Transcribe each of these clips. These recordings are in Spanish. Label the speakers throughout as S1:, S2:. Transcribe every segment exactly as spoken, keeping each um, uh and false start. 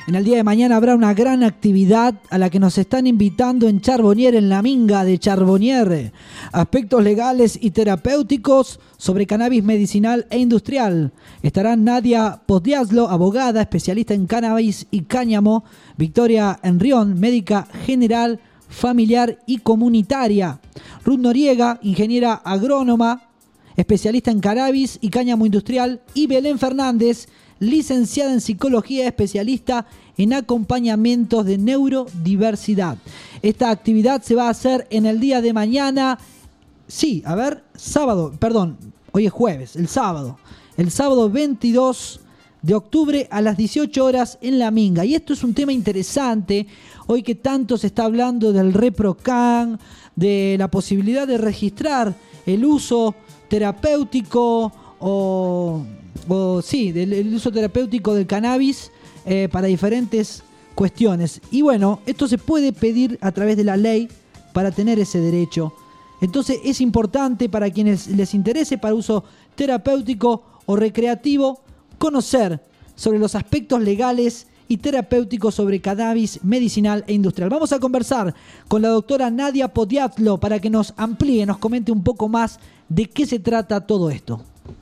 S1: En el día de mañana habrá una gran actividad a la que nos están invitando en Charbonnier, en la Minga de Charbonnier. Aspectos legales y terapéuticos sobre cannabis medicinal e industrial. Estarán Nadia Poddiaslo, abogada, especialista en cannabis y cáñamo. Victoria Enrión, médica general, familiar y comunitaria. Ruth Noriega, ingeniera agrónoma, especialista en cannabis y cáñamo industrial. Y Belén Fernández, licenciada en psicología, especialista en acompañamientos de neurodiversidad. Esta actividad se va a hacer en el día de mañana, sí, a ver, sábado, perdón, hoy es jueves, el sábado, el sábado veintidós de octubre a las dieciocho horas en La Minga. Y esto es un tema interesante, hoy que tanto se está hablando del ReproCan, de la posibilidad de registrar el uso terapéutico o... o sí, del el uso terapéutico del cannabis eh, para diferentes cuestiones. Y bueno, esto se puede pedir a través de la ley para tener ese derecho. Entonces es importante para quienes les interese para uso terapéutico o recreativo conocer sobre los aspectos legales y terapéuticos sobre cannabis medicinal e industrial. Vamos a conversar con la doctora Nadia Poddiaslo para que nos amplíe, nos comente un poco más de qué se trata todo esto.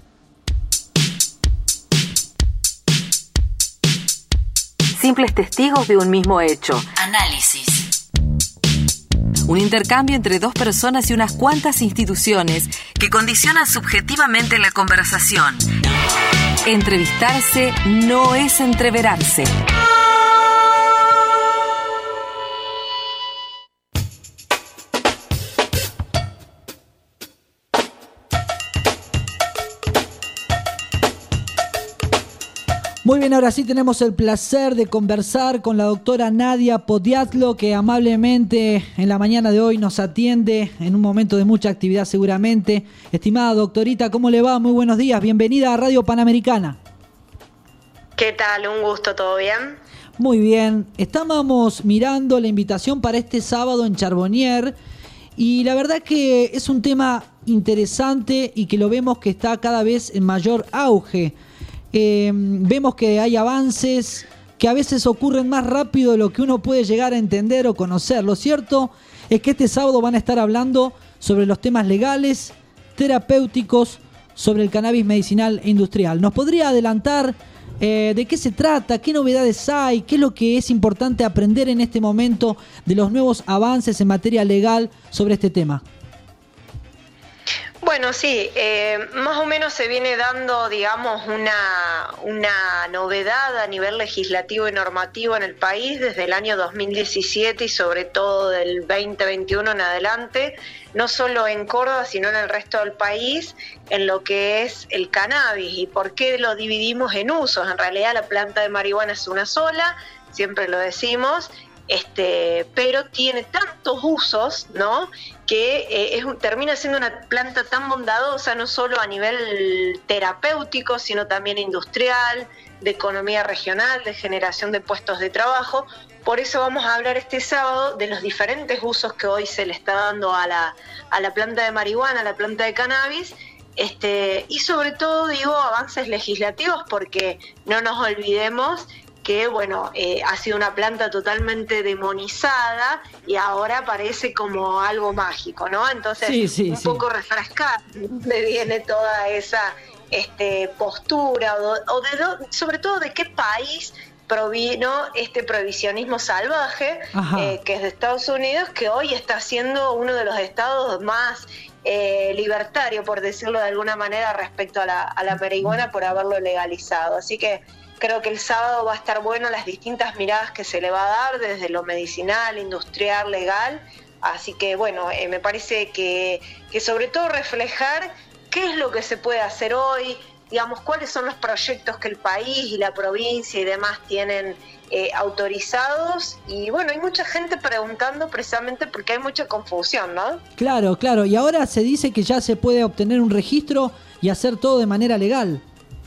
S2: Simples testigos de un mismo hecho.
S3: Análisis.
S2: Un intercambio entre dos personas y unas cuantas instituciones
S3: que condicionan subjetivamente la conversación.
S2: Entrevistarse no es entreverarse.
S1: Muy bien, ahora sí tenemos el placer de conversar con la doctora Nadia Poddiaslo, que amablemente en la mañana de hoy nos atiende en un momento de mucha actividad seguramente. Estimada doctorita, ¿cómo le va? Muy buenos días, bienvenida a Radio Panamericana.
S4: ¿Qué tal? Un gusto, ¿todo bien?
S1: Muy bien, estábamos mirando la invitación para este sábado en Charbonnier y la verdad que es un tema interesante y que lo vemos que está cada vez en mayor auge. Eh, vemos que hay avances que a veces ocurren más rápido de lo que uno puede llegar a entender o conocer. Lo cierto es que este sábado van a estar hablando sobre los temas legales, terapéuticos, sobre el cannabis medicinal e industrial. ¿Nos podría adelantar eh, de qué se trata, qué novedades hay, qué es lo que es importante aprender en este momento de los nuevos avances en materia legal sobre este tema?
S4: Bueno, sí, eh, más o menos se viene dando, digamos, una, una novedad a nivel legislativo y normativo en el país desde el año dos mil diecisiete y sobre todo del veinte veintiuno en adelante, no solo en Córdoba, sino en el resto del país, en lo que es el cannabis. ¿Y por qué lo dividimos en usos? En realidad la planta de marihuana es una sola, siempre lo decimos, Este, pero tiene tantos usos, ¿no?, que eh, es, termina siendo una planta tan bondadosa, no solo a nivel terapéutico, sino también industrial, de economía regional, de generación de puestos de trabajo. Por eso vamos a hablar este sábado de los diferentes usos que hoy se le está dando a la, a la planta de marihuana, a la planta de cannabis, este, y sobre todo, digo, avances legislativos, porque no nos olvidemos que bueno, eh, ha sido una planta totalmente demonizada y ahora parece como algo mágico, ¿no? Entonces, sí, sí, un sí. poco refrescar de viene toda esa este, postura, o, o de do, sobre todo de qué país provino este prohibicionismo salvaje, eh, que es de Estados Unidos, que hoy está siendo uno de los estados más eh, libertarios, por decirlo de alguna manera, respecto a la, a la marihuana por haberlo legalizado. Así que creo que el sábado va a estar bueno las distintas miradas que se le va a dar desde lo medicinal, industrial, legal. Así que bueno, eh, me parece que, que sobre todo reflejar qué es lo que se puede hacer hoy, digamos, cuáles son los proyectos que el país y la provincia y demás tienen eh, autorizados. Y bueno, hay mucha gente preguntando precisamente porque hay mucha confusión, ¿no?
S1: Claro, claro. Y ahora se dice que ya se puede obtener un registro y hacer todo de manera legal.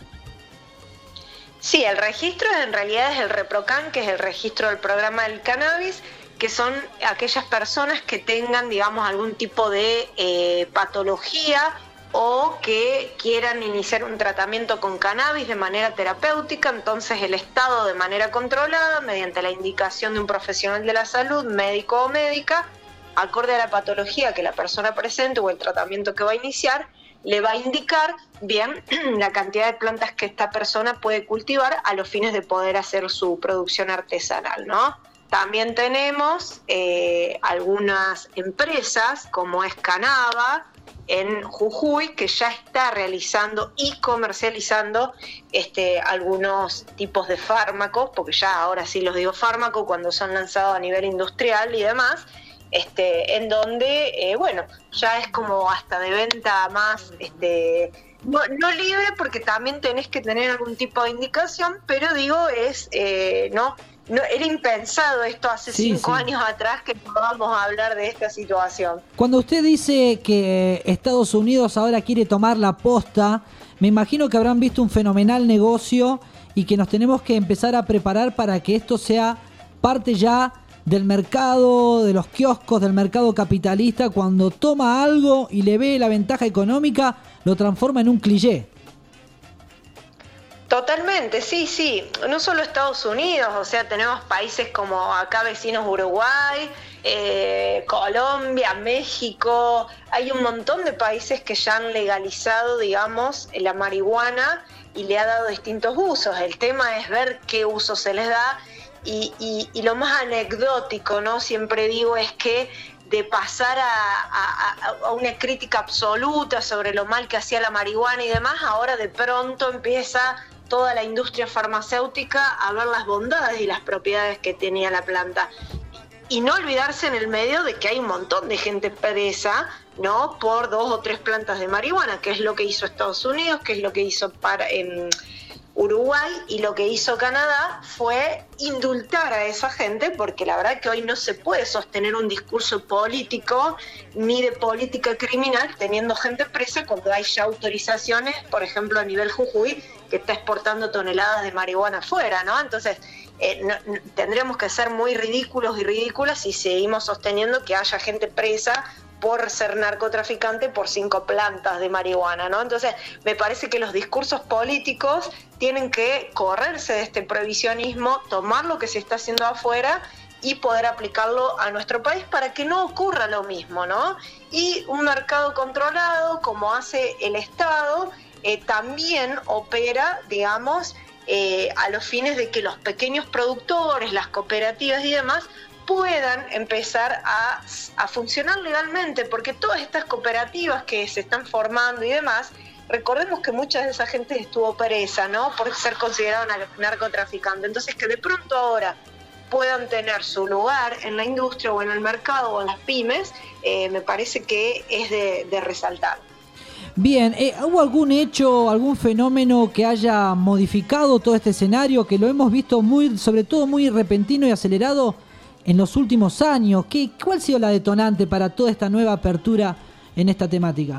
S4: Sí, el registro en realidad es el ReproCan, que es el registro del programa del cannabis, que son aquellas personas que tengan, digamos, algún tipo de eh, patología o que quieran iniciar un tratamiento con cannabis de manera terapéutica. Entonces el Estado, de manera controlada, mediante la indicación de un profesional de la salud, médico o médica, acorde a la patología que la persona presente o el tratamiento que va a iniciar, le va a indicar bien la cantidad de plantas que esta persona puede cultivar a los fines de poder hacer su producción artesanal, ¿no? También tenemos eh, algunas empresas, como es Canaba, en Jujuy, que ya está realizando y comercializando este, algunos tipos de fármacos, porque ya ahora sí los digo fármacos cuando son lanzados a nivel industrial y demás, este, en donde, eh, bueno, ya es como hasta de venta más, este, no, no libre, porque también tenés que tener algún tipo de indicación, pero digo, es, eh, no, no, era impensado esto hace sí, cinco sí. años atrás que podamos hablar de esta situación.
S1: Cuando usted dice que Estados Unidos ahora quiere tomar la posta, me imagino que habrán visto un fenomenal negocio y que nos tenemos que empezar a preparar para que esto sea parte ya del mercado, de los kioscos, del mercado capitalista. Cuando toma algo y le ve la ventaja económica, lo transforma en un cliché.
S4: Totalmente, sí, sí. No solo Estados Unidos, o sea, tenemos países como acá vecinos Uruguay, eh, Colombia, México. Hay un montón de países que ya han legalizado, digamos, la marihuana y le ha dado distintos usos. El tema es ver qué uso se les da y, y, y lo más anecdótico, ¿no? Siempre digo, es que de pasar a, a, a una crítica absoluta sobre lo mal que hacía la marihuana y demás, ahora de pronto empieza toda la industria farmacéutica a ver las bondades y las propiedades que tenía la planta. Y no olvidarse en el medio de que hay un montón de gente presa, ¿no?, por dos o tres plantas de marihuana, que es lo que hizo Estados Unidos, que es lo que hizo para, en Uruguay, y lo que hizo Canadá fue indultar a esa gente, porque la verdad que hoy no se puede sostener un discurso político ni de política criminal teniendo gente presa cuando hay ya autorizaciones, por ejemplo a nivel Jujuy, que está exportando toneladas de marihuana afuera, ¿no? Entonces eh, no, no, tendríamos que ser muy ridículos y ridículas si seguimos sosteniendo que haya gente presa por ser narcotraficante por cinco plantas de marihuana, ¿no? Entonces, me parece que los discursos políticos tienen que correrse de este prohibicionismo, tomar lo que se está haciendo afuera y poder aplicarlo a nuestro país para que no ocurra lo mismo, ¿no? Y un mercado controlado, como hace el Estado, eh, también opera, digamos, eh, a los fines de que los pequeños productores, las cooperativas y demás, puedan empezar a, a funcionar legalmente, porque todas estas cooperativas que se están formando y demás, recordemos que mucha de esa gente estuvo presa, ¿no?, por ser considerado narcotraficante. Entonces, que de pronto ahora puedan tener su lugar en la industria o en el mercado o en las pymes, eh, me parece que es de, de resaltar.
S1: Bien, eh, ¿hubo algún hecho, algún fenómeno que haya modificado todo este escenario, que lo hemos visto muy, sobre todo muy repentino y acelerado en los últimos años? ¿Qué, ¿Cuál ha sido la detonante para toda esta nueva apertura en esta temática?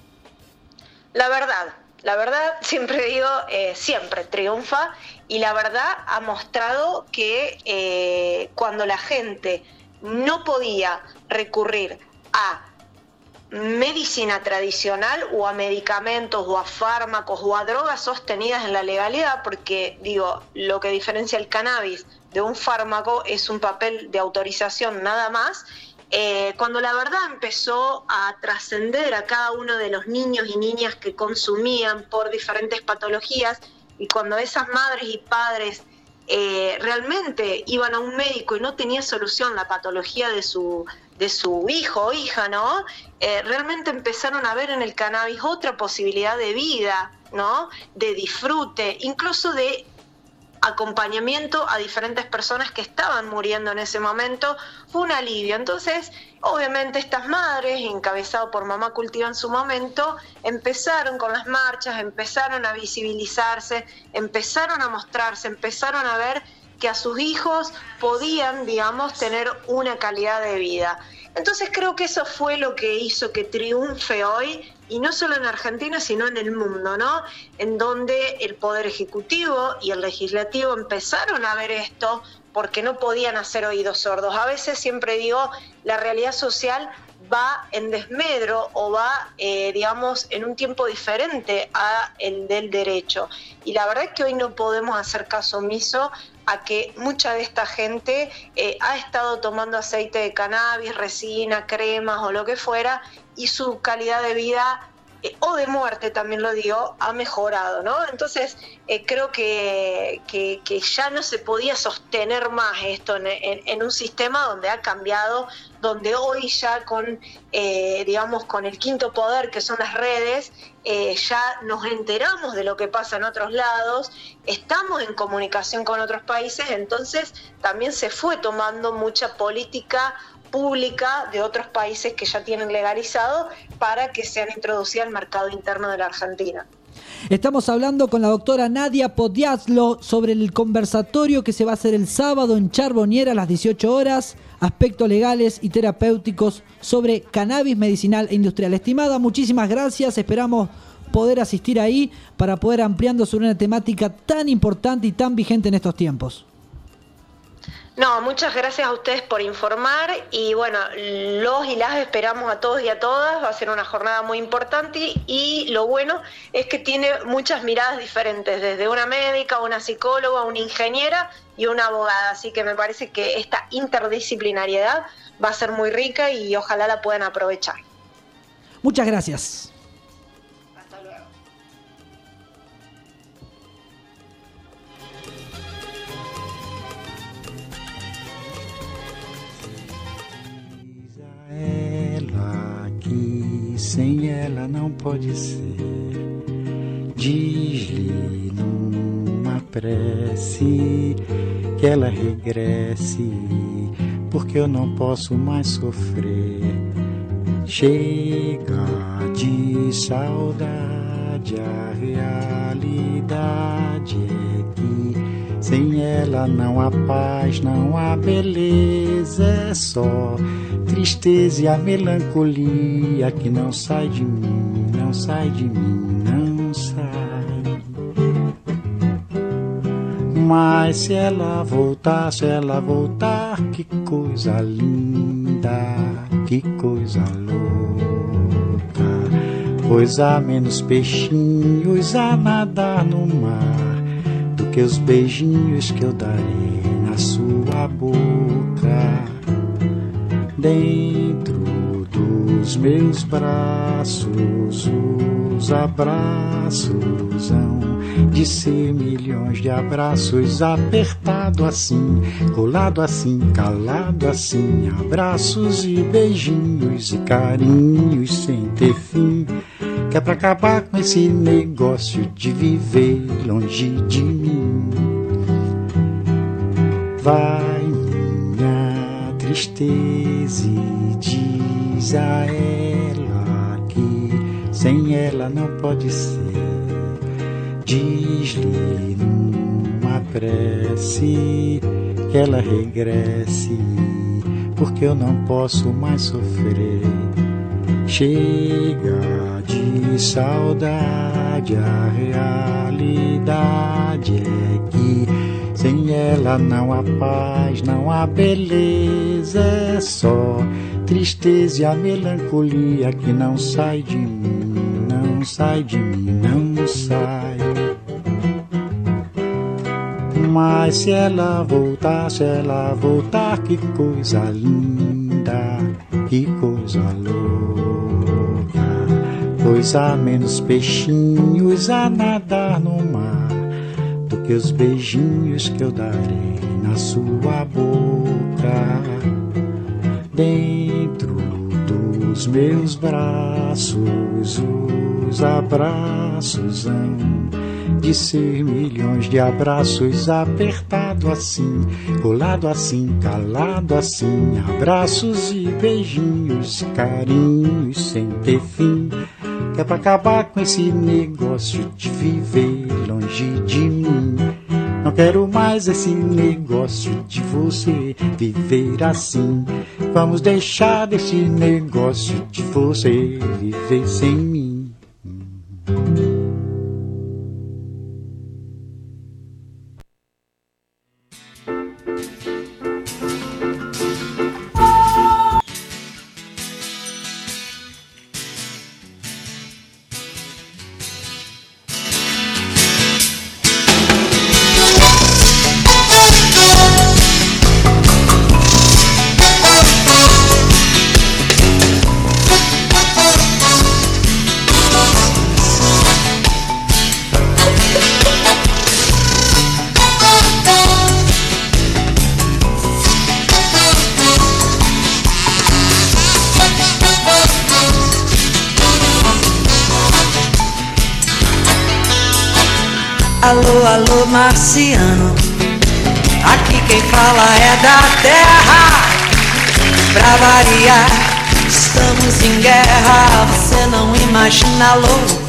S4: La verdad, la verdad, siempre digo, eh, siempre triunfa, y la verdad ha mostrado que eh, cuando la gente no podía recurrir a medicina tradicional o a medicamentos o a fármacos o a drogas sostenidas en la legalidad, porque digo, lo que diferencia el cannabis de un fármaco es un papel de autorización nada más. Eh, cuando la verdad empezó a trascender a cada uno de los niños y niñas que consumían por diferentes patologías, y cuando esas madres y padres eh, realmente iban a un médico y no tenía solución la patología de su, de su hijo o hija, ¿no? Eh, realmente empezaron a ver en el cannabis otra posibilidad de vida, ¿no?, de disfrute, incluso de acompañamiento a diferentes personas que estaban muriendo en ese momento. Fue un alivio. Entonces, obviamente estas madres, encabezado por Mamá Cultiva en su momento, empezaron con las marchas, empezaron a visibilizarse, empezaron a mostrarse, empezaron a ver que a sus hijos podían, digamos, tener una calidad de vida. Entonces creo que eso fue lo que hizo que triunfe hoy, y no solo en Argentina, sino en el mundo, ¿no? En donde el Poder Ejecutivo y el Legislativo empezaron a ver esto porque no podían hacer oídos sordos. A veces siempre digo, la realidad social va en desmedro o va, eh, digamos, en un tiempo diferente a el del derecho. Y la verdad es que hoy no podemos hacer caso omiso a que mucha de esta gente eh, ha estado tomando aceite de cannabis, resina, cremas o lo que fuera, y su calidad de vida eh, o de muerte, también lo digo, ha mejorado, ¿no? Entonces eh, creo que, que, que ya no se podía sostener más esto en, en, en un sistema donde ha cambiado, donde hoy ya con, eh, digamos, con el quinto poder, que son las redes, eh, ya nos enteramos de lo que pasa en otros lados, estamos en comunicación con otros países, entonces también se fue tomando mucha política pública de otros países que ya tienen legalizado para que sean introducidas al mercado interno de la Argentina.
S1: Estamos hablando con la doctora Nadia Podjazlo sobre el conversatorio que se va a hacer el sábado en Charbonnier a las dieciocho horas, aspectos legales y terapéuticos sobre cannabis medicinal e industrial. Estimada, muchísimas gracias, esperamos poder asistir ahí para poder ampliando sobre una temática tan importante y tan vigente en estos tiempos.
S4: No, muchas gracias a ustedes por informar y bueno, los y las esperamos a todos y a todas, va a ser una jornada muy importante y lo bueno es que tiene muchas miradas diferentes, desde una médica, una psicóloga, una ingeniera y una abogada, así que me parece que esta interdisciplinariedad va a ser muy rica y ojalá la puedan aprovechar.
S1: Muchas gracias.
S4: Hasta luego.
S5: Ela que sem ela não pode ser, diz-lhe numa prece que ela regresse, porque eu não posso mais sofrer. Chega de saudade, a realidade é que sem ela não há paz, não há beleza, é só tristeza e a melancolia que não sai de mim, não sai de mim, não sai. Mas se ela voltar, se ela voltar, que coisa linda, que coisa louca. Pois há menos peixinhos a nadar no mar do que os beijinhos que eu darei na sua boca. Dentro dos meus braços, os abraços hão de ser milhões de abraços, apertado assim, colado assim, calado assim, abraços e beijinhos e carinhos sem ter fim, que é pra acabar com esse negócio de viver longe de mim. Vai minha tristeza e diz a ela que sem ela não pode ser. Diz-lhe numa prece que ela regresse, porque eu não posso mais sofrer. Chega de saudade, a realidade é que sem ela não há paz, não há beleza, é só tristeza e a melancolia que não sai de mim, não sai de mim, não sai. Mas se ela voltar, se ela voltar, que coisa linda, que coisa louca. Pois há menos peixinhos a nadar no mar do que os beijinhos que eu darei na sua boca. Dentro dos meus braços, os abraços hão de ser milhões de abraços, apertado assim, colado assim, calado assim, abraços e beijinhos, carinhos sem ter fim, que é pra acabar com esse negócio de viver longe de mim. Não quero mais esse negócio de você viver assim. Vamos deixar desse negócio de você viver sem mim.
S6: alô, alô, marciano. Aqui quem fala é da terra. Pra variar, estamos em guerra. Você não imagina, alô,